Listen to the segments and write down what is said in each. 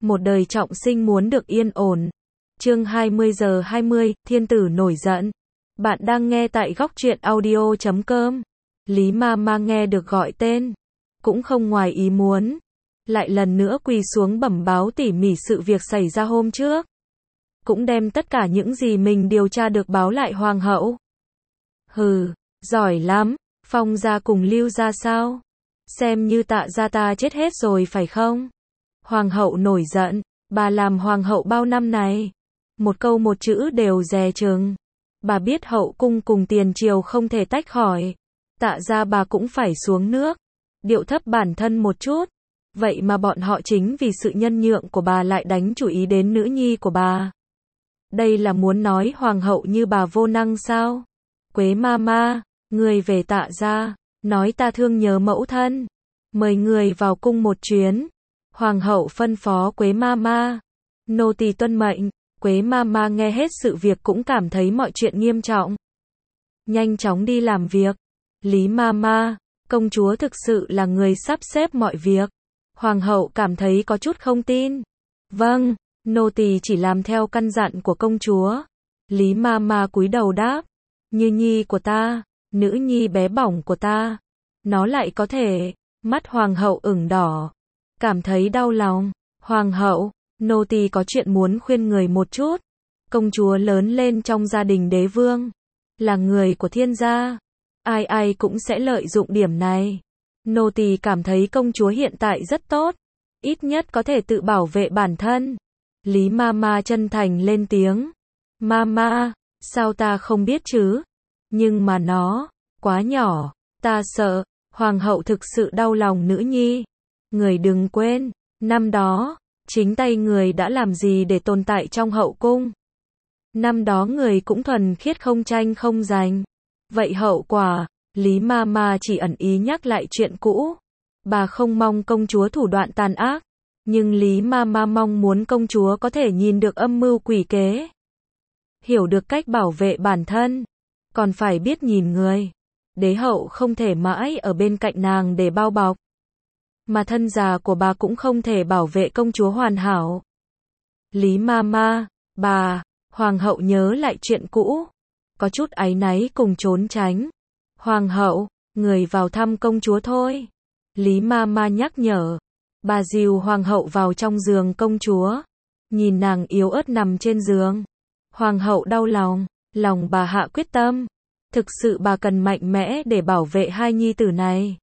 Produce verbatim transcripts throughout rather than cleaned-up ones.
Một đời trọng sinh muốn được yên ổn. Chương hai mươi giờ hai mươi, thiên tử nổi giận. Bạn đang nghe tại góc truyện audio chấm com. Lý ma ma nghe được gọi tên, cũng không ngoài ý muốn. Lại lần nữa quỳ xuống bẩm báo tỉ mỉ sự việc xảy ra hôm trước. Cũng đem tất cả những gì mình điều tra được báo lại hoàng hậu. Hừ, giỏi lắm, Phong gia cùng Lưu gia sao? Xem như Tạ gia ta chết hết rồi phải không? Hoàng hậu nổi giận, bà làm hoàng hậu bao năm này, một câu một chữ đều dè chừng. Bà biết hậu cung cùng tiền triều không thể tách khỏi. Tạ gia bà cũng phải xuống nước, điệu thấp bản thân một chút. Vậy mà bọn họ chính vì sự nhân nhượng của bà lại đánh chủ ý đến nữ nhi của bà. Đây là muốn nói hoàng hậu như bà vô năng sao? Quế ma ma, người về Tạ gia, nói ta thương nhớ mẫu thân, mời người vào cung một chuyến. Hoàng hậu phân phó Quế ma ma. Nô tỳ tuân mệnh. Quế ma ma nghe hết sự việc cũng cảm thấy mọi chuyện nghiêm trọng. Nhanh chóng đi làm việc. Lý ma ma, công chúa thực sự là người sắp xếp mọi việc. Hoàng hậu cảm thấy có chút không tin. Vâng, nô tỳ chỉ làm theo căn dặn của công chúa. Lý ma ma cúi đầu đáp. Như nhi của ta, nữ nhi bé bỏng của ta, nó lại có thể. Mắt hoàng hậu ửng đỏ, cảm thấy đau lòng. Hoàng hậu, nô tỳ có chuyện muốn khuyên người một chút. Công chúa lớn lên trong gia đình đế vương, là người của thiên gia, ai ai cũng sẽ lợi dụng điểm này. Nô tỳ cảm thấy công chúa hiện tại rất tốt, ít nhất có thể tự bảo vệ bản thân. Lý ma ma chân thành lên tiếng. Ma ma, sao ta không biết chứ? Nhưng mà nó quá nhỏ, ta sợ. Hoàng hậu thực sự đau lòng nữ nhi. Người đừng quên, năm đó, chính tay người đã làm gì để tồn tại trong hậu cung. Năm đó người cũng thuần khiết không tranh không giành. Vậy hậu quả, Lý ma ma chỉ ẩn ý nhắc lại chuyện cũ. Bà không mong công chúa thủ đoạn tàn ác, nhưng Lý ma ma mong muốn công chúa có thể nhìn được âm mưu quỷ kế, hiểu được cách bảo vệ bản thân, còn phải biết nhìn người. Đế hậu không thể mãi ở bên cạnh nàng để bao bọc, mà thân già của bà cũng không thể bảo vệ công chúa hoàn hảo. Lý ma ma, bà, hoàng hậu nhớ lại chuyện cũ, có chút áy náy cùng trốn tránh. Hoàng hậu, người vào thăm công chúa thôi. Lý ma ma nhắc nhở. Bà dìu hoàng hậu vào trong giường công chúa, nhìn nàng yếu ớt nằm trên giường. Hoàng hậu đau lòng, lòng bà hạ quyết tâm. Thực sự bà cần mạnh mẽ để bảo vệ hai nhi tử này.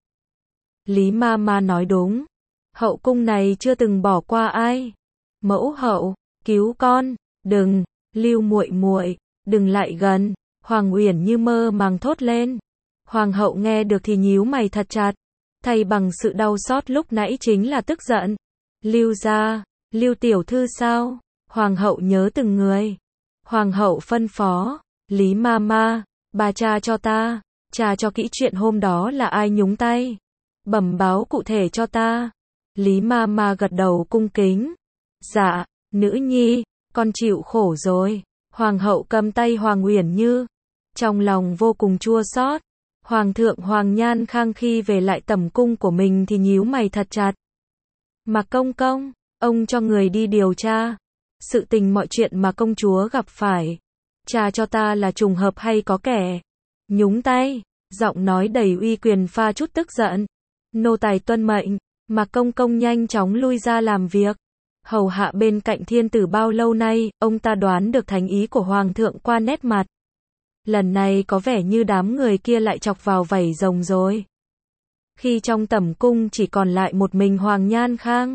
Lý ma ma nói đúng. Hậu cung này chưa từng bỏ qua ai. Mẫu hậu, cứu con, đừng, Lưu muội muội, đừng lại gần. Hoàng Uyển như mơ màng thốt lên. Hoàng hậu nghe được thì nhíu mày thật chặt, thay bằng sự đau xót lúc nãy chính là tức giận. Lưu gia, Lưu tiểu thư sao? Hoàng hậu nhớ từng người. Hoàng hậu phân phó. Lý ma ma, bà tra cho ta, tra cho kỹ chuyện hôm đó là ai nhúng tay, bẩm báo cụ thể cho ta. Lý ma ma gật đầu cung kính. Dạ, nữ nhi, con chịu khổ rồi. Hoàng hậu cầm tay Hoàng Uyển Như, trong lòng vô cùng chua xót. Hoàng thượng Hoàng Nhan Khang khi về lại tẩm cung của mình thì nhíu mày thật chặt. Mà công công, ông cho người đi điều tra sự tình mọi chuyện mà công chúa gặp phải. Cha cho ta là trùng hợp hay có kẻ nhúng tay? Giọng nói đầy uy quyền pha chút tức giận. Nô tài tuân mệnh. Mà công công nhanh chóng lui ra làm việc, hầu hạ bên cạnh thiên tử bao lâu nay. Ông ta đoán được thành ý của hoàng thượng qua nét mặt. Lần này có vẻ như đám người kia lại chọc vào vảy rồng rồi. Khi trong tẩm cung chỉ còn lại một mình Hoàng Nhan Khang,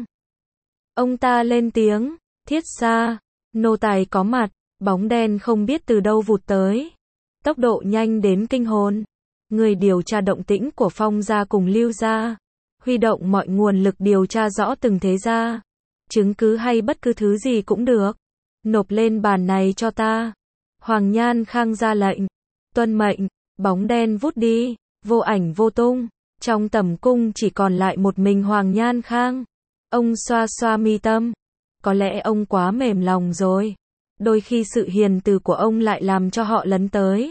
ông ta lên tiếng. Thiết xa, nô tài có mặt. Bóng đen không biết từ đâu vụt tới, tốc độ nhanh đến kinh hồn. Người điều tra động tĩnh của Phong gia cùng Lưu gia, huy động mọi nguồn lực điều tra rõ từng thế gia, chứng cứ hay bất cứ thứ gì cũng được, nộp lên bàn này cho ta. Hoàng Nhan Khang ra lệnh. Tuân mệnh. Bóng đen vút đi, vô ảnh vô tung. Trong tẩm cung chỉ còn lại một mình Hoàng Nhan Khang. Ông xoa xoa mi tâm, có lẽ ông quá mềm lòng rồi. Đôi khi sự hiền từ của ông lại làm cho họ lấn tới.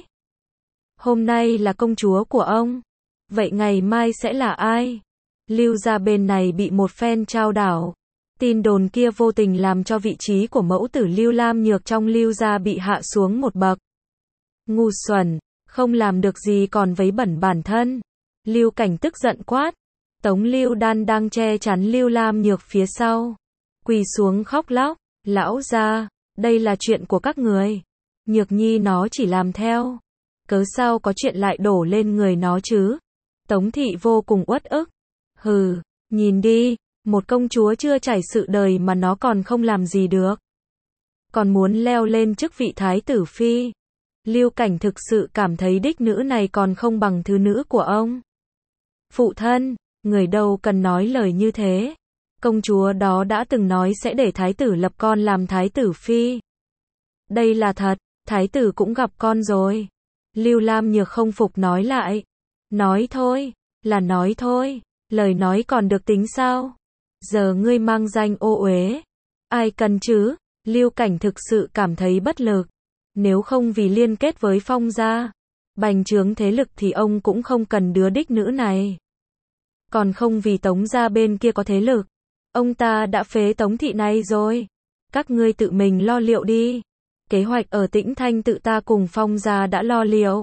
Hôm nay là công chúa của ông, vậy ngày mai sẽ là ai? Lưu gia bên này bị một phen trao đảo, Tin đồn kia vô tình làm cho vị trí của mẫu tử Lưu Lam Nhược trong Lưu gia bị hạ xuống một bậc. Ngu xuẩn, không làm được gì còn vấy bẩn bản thân. Lưu Cảnh tức giận quát. Tống Lưu Đan đang che chắn Lưu Lam Nhược phía sau, quỳ xuống khóc lóc. Lão gia, đây là chuyện của các người. Nhược Nhi nó chỉ làm theo. Cớ sao có chuyện lại đổ lên người nó chứ? Tống thị vô cùng uất ức. Hừ, nhìn đi, một công chúa chưa trải sự đời mà nó còn không làm gì được. Còn muốn leo lên chức vị thái tử phi. Lưu Cảnh thực sự cảm thấy đích nữ này còn không bằng thứ nữ của ông. Phụ thân, người đâu cần nói lời như thế. Công chúa đó đã từng nói sẽ để thái tử lập con làm thái tử phi. Đây là thật, thái tử cũng gặp con rồi. Lưu Lam Nhược không phục nói lại. Nói thôi, là nói thôi, lời nói còn được tính sao? Giờ ngươi mang danh ô uế. Ai cần chứ? Lưu Cảnh thực sự cảm thấy bất lực. Nếu không vì liên kết với Phong gia, bành trướng thế lực thì ông cũng không cần đứa đích nữ này. Còn không vì Tống gia bên kia có thế lực, ông ta đã phế Tống thị này rồi. Các ngươi tự mình lo liệu đi. Kế hoạch ở Tĩnh Thanh tự ta cùng Phong gia đã lo liệu.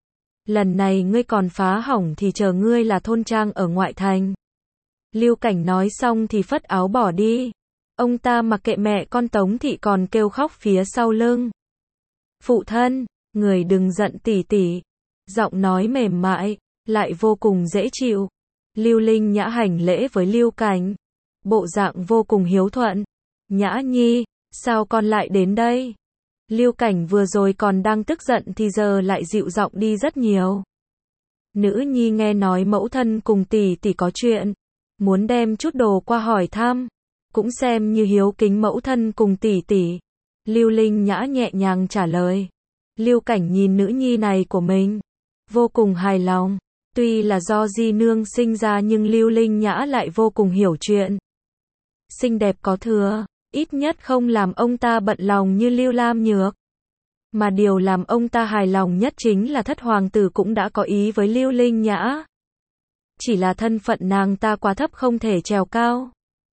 Lần này ngươi còn phá hỏng thì chờ ngươi là thôn trang ở ngoại thành. Lưu Cảnh nói xong thì phất áo bỏ đi. Ông ta mặc kệ mẹ con Tống thị còn kêu khóc phía sau lưng. Phụ thân, người đừng giận tỷ tỷ. Giọng nói mềm mại, lại vô cùng dễ chịu. Lưu Linh Nhã hành lễ với Lưu Cảnh. Bộ dạng vô cùng hiếu thuận. Nhã Nhi, sao con lại đến đây? Lưu Cảnh vừa rồi còn đang tức giận thì giờ lại dịu giọng đi rất nhiều. Nữ nhi nghe nói mẫu thân cùng tỷ tỷ có chuyện, muốn đem chút đồ qua hỏi thăm, cũng xem như hiếu kính mẫu thân cùng tỷ tỷ. Lưu Linh Nhã nhẹ nhàng trả lời. Lưu Cảnh nhìn nữ nhi này của mình, vô cùng hài lòng. Tuy là do di nương sinh ra nhưng Lưu Linh Nhã lại vô cùng hiểu chuyện. Xinh đẹp có thừa, ít nhất không làm ông ta bận lòng như Lưu Lam Nhược. Mà điều làm ông ta hài lòng nhất chính là thất hoàng tử cũng đã có ý với Lưu Linh Nhã. Chỉ là thân phận nàng ta quá thấp không thể trèo cao.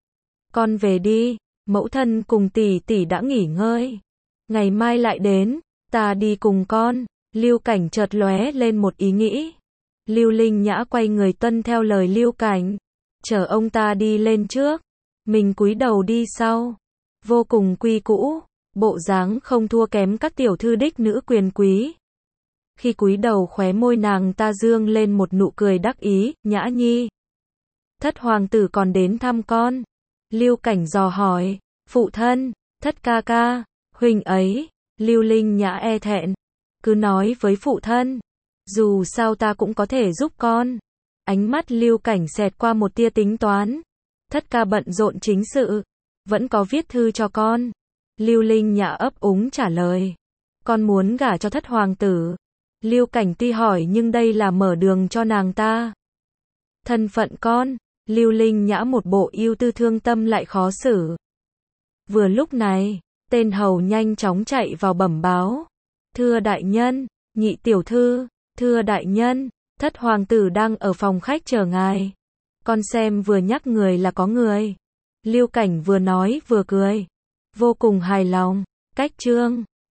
Con về đi, mẫu thân cùng tỷ tỷ đã nghỉ ngơi. Ngày mai lại đến, ta đi cùng con. Lưu Cảnh chợt lóe lên một ý nghĩ. Lưu Linh Nhã quay người tuân theo lời Lưu Cảnh. Chờ ông ta đi lên trước, mình cúi đầu đi sau. Vô cùng quy cũ, bộ dáng không thua kém các tiểu thư đích nữ quyền quý. Khi cúi đầu khóe môi nàng ta dương lên một nụ cười đắc ý. Nhã Nhi, thất hoàng tử còn đến thăm con. Lưu Cảnh dò hỏi. Phụ thân, thất ca ca, huynh ấy. Lưu Linh Nhã e thẹn. Cứ nói với phụ thân, dù sao ta cũng có thể giúp con. Ánh mắt Lưu Cảnh xẹt qua một tia tính toán. Thất ca bận rộn chính sự, vẫn có viết thư cho con. Lưu Linh Nhã ấp úng trả lời. Con muốn gả cho thất hoàng tử. Lưu Cảnh tuy hỏi nhưng đây là mở đường cho nàng ta. Thân phận con. Lưu Linh Nhã một bộ ưu tư thương tâm lại khó xử. Vừa lúc này, tên hầu nhanh chóng chạy vào bẩm báo. Thưa đại nhân, nhị tiểu thư, thưa đại nhân, thất hoàng tử đang ở phòng khách chờ ngài. Con xem vừa nhắc người là có người. Lưu Cảnh vừa nói vừa cười, vô cùng hài lòng. Cách chương